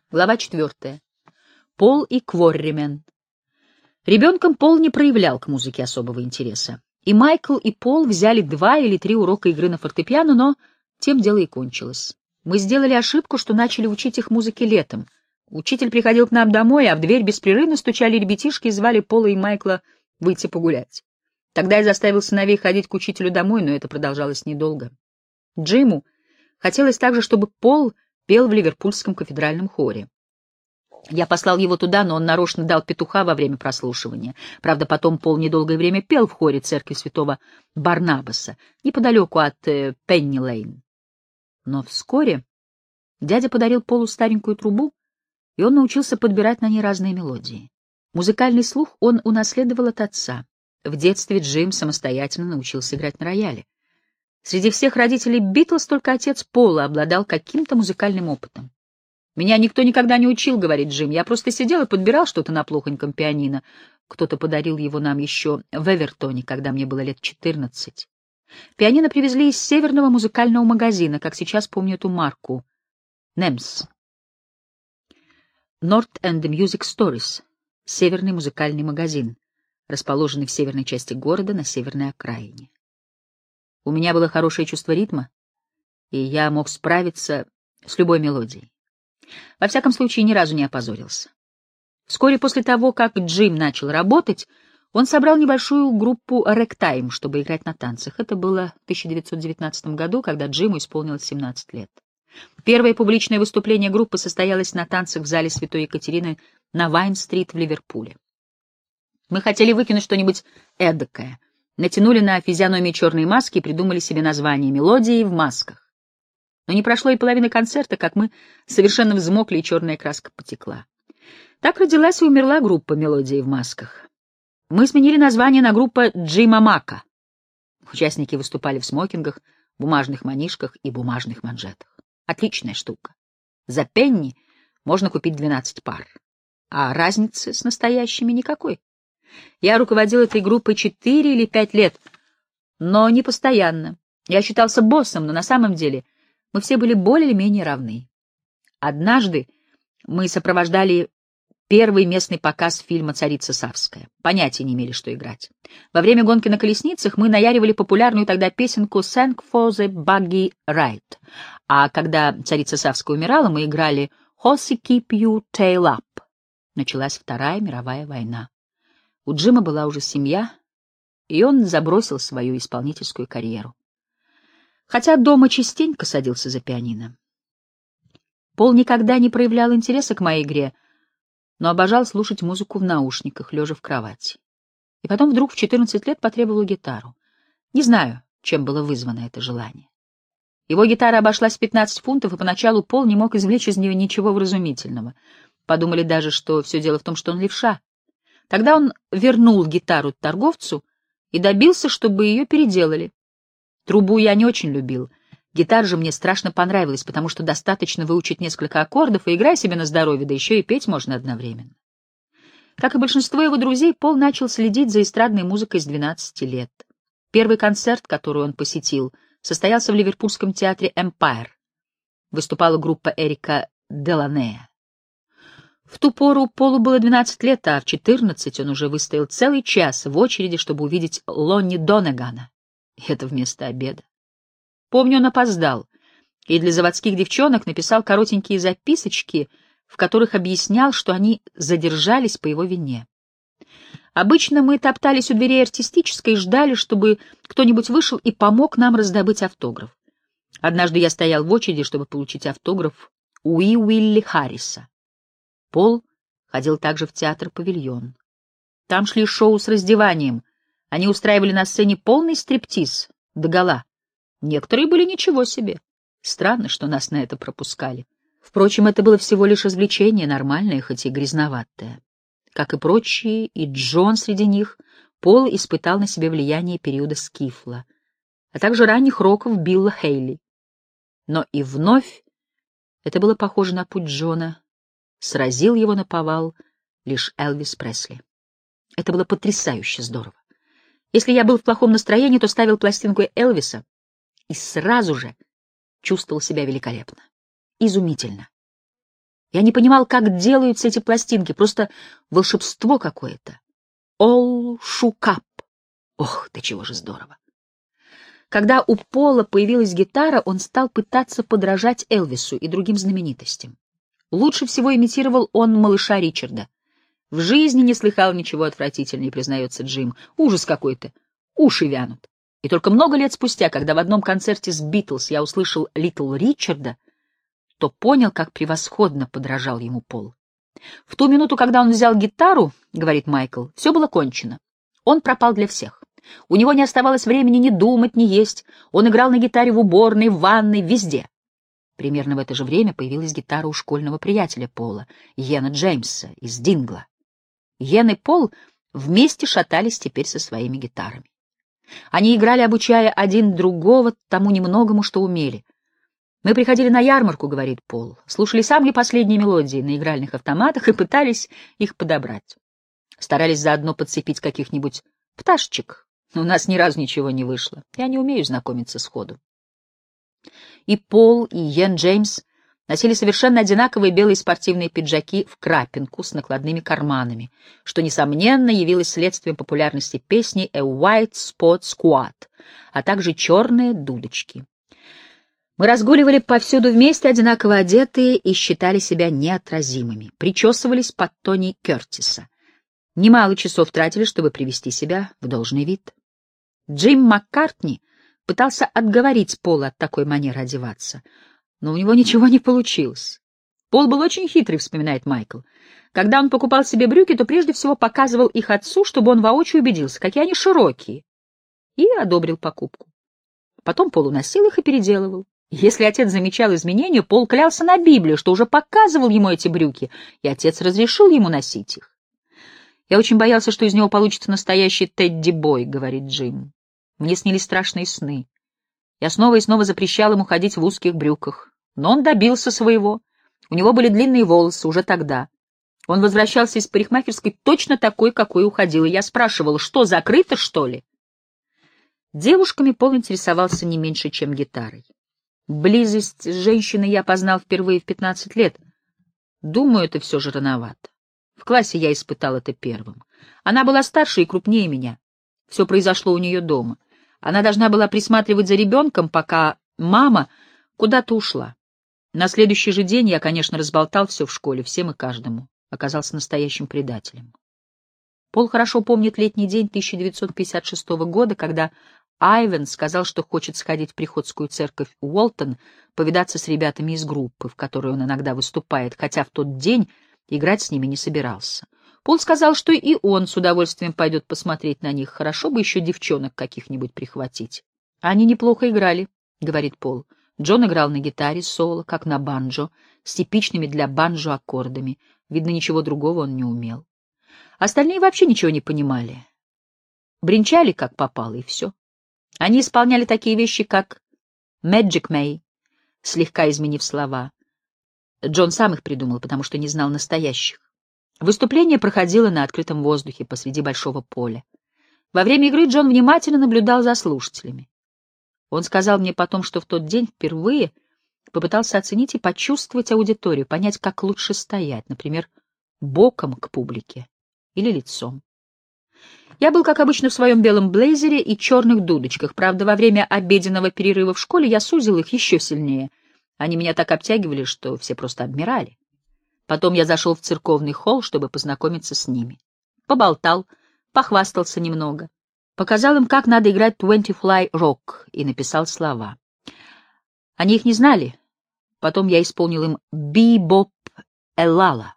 Глава 4. Пол и Кворримен. Ребенком Пол не проявлял к музыке особого интереса. И Майкл, и Пол взяли 2 или 3 урока игры на фортепиано, но тем дело и кончилось. Мы сделали ошибку, что начали учить их музыке летом. Учитель приходил к нам домой, а в дверь беспрерывно стучали ребятишки и звали Пола и Майкла выйти погулять. Тогда я заставил сыновей ходить к учителю домой, но это продолжалось недолго. Джиму хотелось также, чтобы Пол пел в ливерпульском кафедральном хоре. Я послал его туда, но он нарочно дал петуха во время прослушивания. Правда, потом Пол недолгое время пел в хоре церкви святого Барнабаса, неподалеку от Пенни-Лейн. Но вскоре дядя подарил Полу старенькую трубу, и он научился подбирать на ней разные мелодии. Музыкальный слух он унаследовал от отца. В детстве Джим самостоятельно научился играть на рояле. Среди всех родителей Битлз только отец Пола обладал каким-то музыкальным опытом. «Меня никто никогда не учил», — говорит Джим. «Я просто сидел и подбирал что-то на плохоньком пианино. Кто-то подарил его нам еще в Эвертоне, когда мне было лет 14. Пианино привезли из северного музыкального магазина, как сейчас помню эту марку. Немс. North and Music Stories. Северный музыкальный магазин, расположенный в северной части города на северной окраине. У меня было хорошее чувство ритма, и я мог справиться с любой мелодией. Во всяком случае, ни разу не опозорился. Вскоре после того, как Джим начал работать, он собрал небольшую группу «Рэгтайм», чтобы играть на танцах. Это было в 1919 году, когда Джиму исполнилось 17 лет. Первое публичное выступление группы состоялось на танцах в зале Святой Екатерины на Вайн-стрит в Ливерпуле. Мы хотели выкинуть что-нибудь эдакое, натянули на физиономии черные маски и придумали себе название «Мелодии в масках». Но не прошло и половины концерта, как мы совершенно взмокли, и черная краска потекла. Так родилась и умерла группа «Мелодии в масках». Мы сменили название на группу Джима Мака. Участники выступали в смокингах, бумажных манишках и бумажных манжетах. Отличная штука. За пенни можно купить 12 пар, а разницы с настоящими никакой. Я руководил этой группой 4 или 5 лет, но не постоянно. Я считался боссом, но на самом деле мы все были более или менее равны. Однажды мы сопровождали первый местный показ фильма «Царица Савская». Понятия не имели, что играть. Во время гонки на колесницах мы наяривали популярную тогда песенку «Thank for the buggy ride». А когда «Царица Савская» умирала, мы играли «Horsey keep you tail up». Началась Вторая мировая война. У Джима была уже семья, и он забросил свою исполнительскую карьеру. Хотя дома частенько садился за пианино. Пол никогда не проявлял интереса к моей игре, но обожал слушать музыку в наушниках, лежа в кровати. И потом вдруг в 14 лет потребовал гитару. Не знаю, чем было вызвано это желание. Его гитара обошлась в 15 фунтов, и поначалу Пол не мог извлечь из нее ничего вразумительного. Подумали даже, что все дело в том, что он левша. Тогда он вернул гитару торговцу и добился, чтобы ее переделали. Трубу я не очень любил. Гитара же мне страшно понравилась, потому что достаточно выучить несколько аккордов и играй себе на здоровье, да еще и петь можно одновременно. Как и большинство его друзей, Пол начал следить за эстрадной музыкой с 12 лет. Первый концерт, который он посетил, состоялся в ливерпульском театре «Эмпайр». Выступала группа Эрика Деланея. В ту пору Полу было 12 лет, а в 14 он уже выстоял целый час в очереди, чтобы увидеть Лонни Донегана. И это вместо обеда. Помню, он опоздал, и для заводских девчонок написал коротенькие записочки, в которых объяснял, что они задержались по его вине. Обычно мы топтались у дверей артистической и ждали, чтобы кто-нибудь вышел и помог нам раздобыть автограф. Однажды я стоял в очереди, чтобы получить автограф у Уилли Харриса. Пол ходил также в театр «Павильон». Там шли шоу с раздеванием. Они устраивали на сцене полный стриптиз, догола. Некоторые были ничего себе. Странно, что нас на это пропускали. Впрочем, это было всего лишь развлечение, нормальное, хоть и грязноватое. Как и прочие, и Джон среди них, Пол испытал на себе влияние периода Скифла, а также ранних роков Билла Хейли. Но и вновь это было похоже на путь Джона. Сразил его наповал лишь Элвис Пресли. Это было потрясающе здорово. Если я был в плохом настроении, то ставил пластинку Элвиса и сразу же чувствовал себя великолепно. Изумительно. Я не понимал, как делаются эти пластинки, просто волшебство какое-то. All shook up. Ох, да чего же здорово. Когда у Пола появилась гитара, он стал пытаться подражать Элвису и другим знаменитостям. Лучше всего имитировал он малыша Ричарда. В жизни не слыхал ничего отвратительнее, признается Джим. Ужас какой-то. Уши вянут. И только много лет спустя, когда в одном концерте с Битлз я услышал Литл Ричарда, то понял, как превосходно подражал ему Пол. В ту минуту, когда он взял гитару, говорит Майкл, все было кончено. Он пропал для всех. У него не оставалось времени ни думать, ни есть. Он играл на гитаре в уборной, в ванной, везде. Примерно в это же время появилась гитара у школьного приятеля Пола, Йена Джеймса из Дингла. Йен и Пол вместе шатались теперь со своими гитарами. Они играли, обучая один другого тому немногому, что умели. «Мы приходили на ярмарку, — говорит Пол, — слушали самые последние мелодии на игральных автоматах и пытались их подобрать. Старались заодно подцепить каких-нибудь пташечек. У нас ни разу ничего не вышло. Я не умею знакомиться сходу». И Пол, и Йен Джеймс носили совершенно одинаковые белые спортивные пиджаки в крапинку с накладными карманами, что, несомненно, явилось следствием популярности песни «A White Spot Squad», а также черные дудочки. Мы разгуливали повсюду вместе, одинаково одетые, и считали себя неотразимыми. Причесывались под Тони Кертиса. Немало часов тратили, чтобы привести себя в должный вид. Джим Маккартни пытался отговорить Пола от такой манеры одеваться, но у него ничего не получилось. Пол был очень хитрый, вспоминает Майкл. Когда он покупал себе брюки, то прежде всего показывал их отцу, чтобы он воочию убедился, какие они широкие, и одобрил покупку. Потом Пол уносил их и переделывал. Если отец замечал изменения, Пол клялся на Библию, что уже показывал ему эти брюки, и отец разрешил ему носить их. «Я очень боялся, что из него получится настоящий Тедди-бой», — говорит Джим. «Мне снились страшные сны. Я снова и снова запрещал ему ходить в узких брюках. Но он добился своего. У него были длинные волосы уже тогда. Он возвращался из парикмахерской точно такой, какой уходил, и я спрашивал, что, закрыто, что ли?» Девушками Пол интересовался не меньше, чем гитарой. Близость с женщиной я познал впервые в 15 лет. Думаю, это все же рановато. В классе я испытал это первым. Она была старше и крупнее меня. Все произошло у нее дома. Она должна была присматривать за ребенком, пока мама куда-то ушла. На следующий же день я, конечно, разболтал все в школе, всем и каждому. Оказался настоящим предателем. Пол хорошо помнит летний день 1956 года, когда Айвен сказал, что хочет сходить в приходскую церковь Уолтон, повидаться с ребятами из группы, в которой он иногда выступает, хотя в тот день играть с ними не собирался. Пол сказал, что и он с удовольствием пойдет посмотреть на них, хорошо бы еще девчонок каких-нибудь прихватить. «Они неплохо играли», — говорит Пол. Джон играл на гитаре соло, как на банджо, с типичными для банджо аккордами. Видно, ничего другого он не умел. Остальные вообще ничего не понимали. Бренчали, как попало, и все. Они исполняли такие вещи, как «Magic May», слегка изменив слова. Джон сам их придумал, потому что не знал настоящих. Выступление проходило на открытом воздухе посреди большого поля. Во время игры Джон внимательно наблюдал за слушателями. Он сказал мне потом, что в тот день впервые попытался оценить и почувствовать аудиторию, понять, как лучше стоять, например, боком к публике или лицом. Я был, как обычно, в своем белом блейзере и черных дудочках. Правда, во время обеденного перерыва в школе я сузил их еще сильнее. Они меня так обтягивали, что все просто обмирали. Потом я зашел в церковный холл, чтобы познакомиться с ними. Поболтал, похвастался немного. Показал им, как надо играть «20 Fly Rock» и написал слова. Они их не знали. Потом я исполнил им «Бибоп Эллала».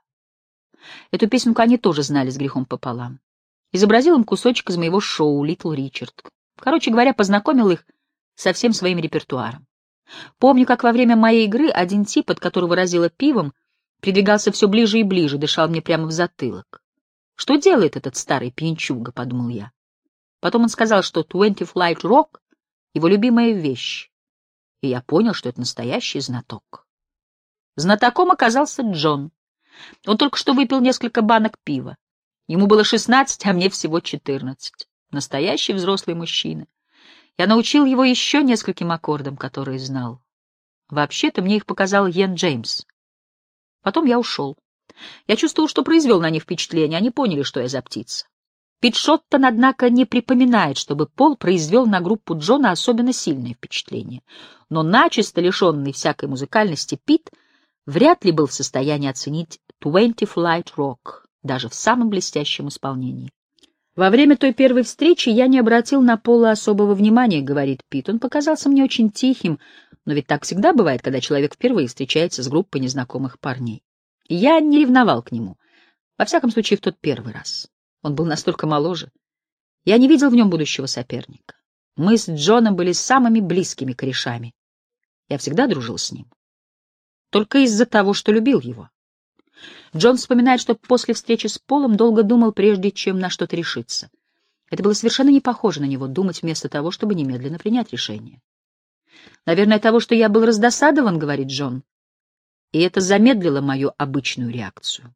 Эту песенку они тоже знали с грехом пополам. Изобразил им кусочек из моего шоу «Литл Ричард». Короче говоря, познакомил их со всем своим репертуаром. Помню, как во время моей игры один тип, от которого разило пивом, придвигался все ближе и ближе, дышал мне прямо в затылок. «Что делает этот старый пьянчуга?» — подумал я. Потом он сказал, что «20 Fly Rock» — его любимая вещь, и я понял, что это настоящий знаток. Знатоком оказался Джон. Он только что выпил несколько банок пива. Ему было 16, а мне всего 14. Настоящий взрослый мужчина. Я научил его еще нескольким аккордам, которые знал. Вообще-то мне их показал Йен Джеймс. Потом я ушел. Я чувствовал, что произвел на них впечатление, они поняли, что я за птица. Пит Шоттон, однако, не припоминает, чтобы Пол произвел на группу Джона особенно сильное впечатление. Но начисто лишенный всякой музыкальности Пит вряд ли был в состоянии оценить 20 Flight Rock, даже в самом блестящем исполнении. «Во время той первой встречи я не обратил на Пола особого внимания», — говорит Пит. «Он показался мне очень тихим, но ведь так всегда бывает, когда человек впервые встречается с группой незнакомых парней. И я не ревновал к нему, во всяком случае, в тот первый раз. Он был настолько моложе. Я не видел в нем будущего соперника. Мы с Джоном были самыми близкими корешами. Я всегда дружил с ним. Только из-за того, что любил его». Джон вспоминает, что после встречи с Полом долго думал, прежде чем на что-то решиться. Это было совершенно не похоже на него — думать вместо того, чтобы немедленно принять решение. «Наверное, того, что я был раздосадован», — говорит Джон, и это замедлило мою обычную реакцию.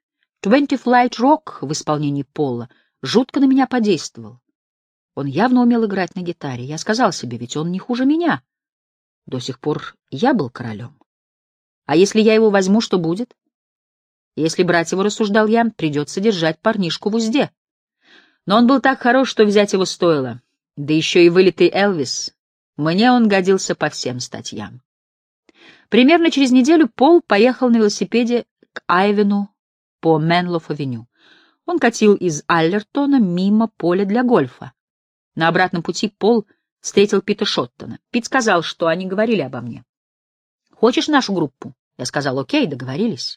20 Flight Rock в исполнении Пола жутко на меня подействовал. Он явно умел играть на гитаре. Я сказал себе, ведь он не хуже меня. До сих пор я был королем. А если я его возьму, что будет? Если брать его, рассуждал я, придется держать парнишку в узде. Но он был так хорош, что взять его стоило. Да еще и вылитый Элвис. Мне он годился по всем статьям. Примерно через неделю Пол поехал на велосипеде к Айвену по Менлоф-авеню. Он катил из Аллертона мимо поля для гольфа. На обратном пути Пол встретил Пита Шоттона. Пит сказал, что они говорили обо мне. «Хочешь нашу группу?» Я сказал: «Окей, договорились».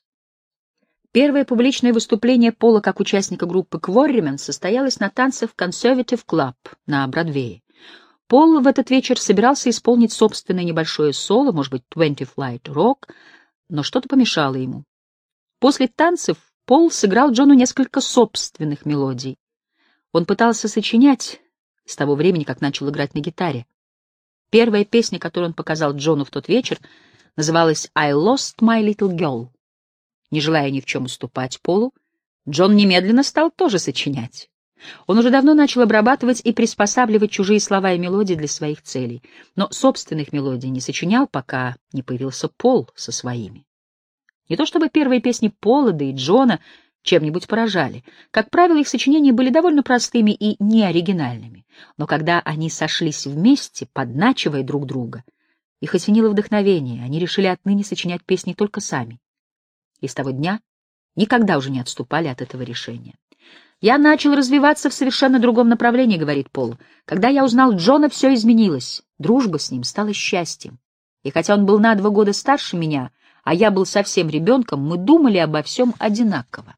Первое публичное выступление Пола как участника группы Quarrymen состоялось на танцах в Conservative Club на Бродвее. Пол в этот вечер собирался исполнить собственное небольшое соло, может быть, 20 Flight Rock, но что-то помешало ему. После танцев Пол сыграл Джону несколько собственных мелодий. Он пытался сочинять с того времени, как начал играть на гитаре. Первая песня, которую он показал Джону в тот вечер, называлась «I Lost My Little Girl». Не желая ни в чем уступать Полу, Джон немедленно стал тоже сочинять. Он уже давно начал обрабатывать и приспосабливать чужие слова и мелодии для своих целей, но собственных мелодий не сочинял, пока не появился Пол со своими. Не то чтобы первые песни Пола, да и Джона чем-нибудь поражали. Как правило, их сочинения были довольно простыми и неоригинальными, но когда они сошлись вместе, подначивая друг друга, их осенило вдохновение, они решили отныне сочинять песни только сами. И с того дня никогда уже не отступали от этого решения. «Я начал развиваться в совершенно другом направлении», — говорит Пол. «Когда я узнал Джона, все изменилось. Дружба с ним стала счастьем. И хотя он был на 2 года старше меня, а я был совсем ребенком, мы думали обо всем одинаково».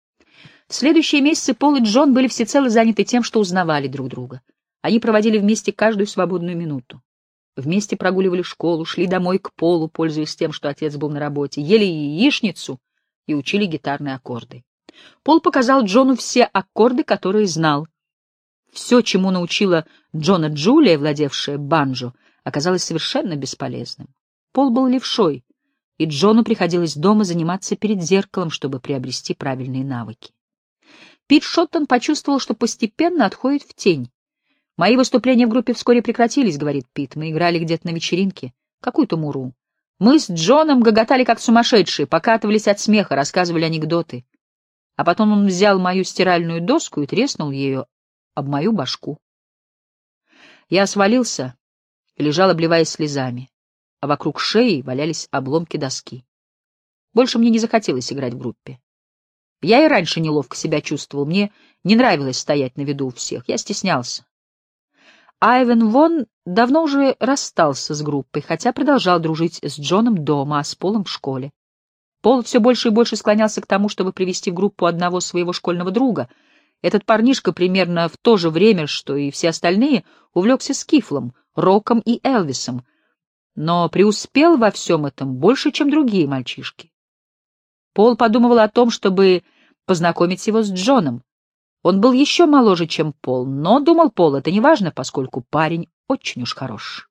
В следующие месяцы Пол и Джон были всецело заняты тем, что узнавали друг друга. Они проводили вместе каждую свободную минуту. Вместе прогуливали школу, шли домой к Полу, пользуясь тем, что отец был на работе, ели яичницу и учили гитарные аккорды. Пол показал Джону все аккорды, которые знал. Все, чему научила Джона Джулия, владевшая банджо, оказалось совершенно бесполезным. Пол был левшой, и Джону приходилось дома заниматься перед зеркалом, чтобы приобрести правильные навыки. Пит Шоттон почувствовал, что постепенно отходит в тень. «Мои выступления в группе вскоре прекратились», — говорит Пит. «Мы играли где-то на вечеринке. Какую-то муру. Мы с Джоном гоготали как сумасшедшие, покатывались от смеха, рассказывали анекдоты. А потом он взял мою стиральную доску и треснул ею об мою башку. Я свалился и лежал, обливаясь слезами, а вокруг шеи валялись обломки доски. Больше мне не захотелось играть в группе. Я и раньше неловко себя чувствовал, мне не нравилось стоять на виду у всех, я стеснялся. Айвен Вон давно уже расстался с группой, хотя продолжал дружить с Джоном дома, а с Полом в школе. Пол все больше и больше склонялся к тому, чтобы привести в группу одного своего школьного друга. Этот парнишка примерно в то же время, что и все остальные, увлекся скифлом, роком и Элвисом, но преуспел во всем этом больше, чем другие мальчишки. Пол подумывал о том, чтобы познакомить его с Джоном. Он был еще моложе, чем Пол, но, думал Пол, это не важно, поскольку парень очень уж хорош.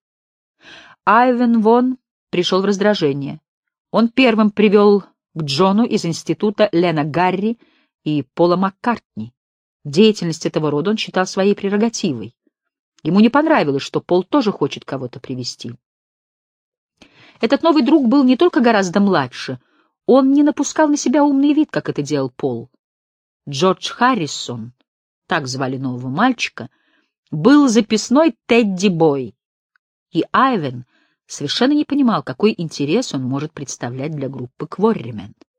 Айвен Вон пришел в раздражение. Он первым привел к Джону из института Лена Гарри и Пола Маккартни. Деятельность этого рода он считал своей прерогативой. Ему не понравилось, что Пол тоже хочет кого-то привести. Этот новый друг был не только гораздо младше, Он не напускал на себя умный вид, как это делал Пол. Джордж Харрисон, так звали нового мальчика, был записной Тедди-бой, и Айвен совершенно не понимал, какой интерес он может представлять для группы Кворримен.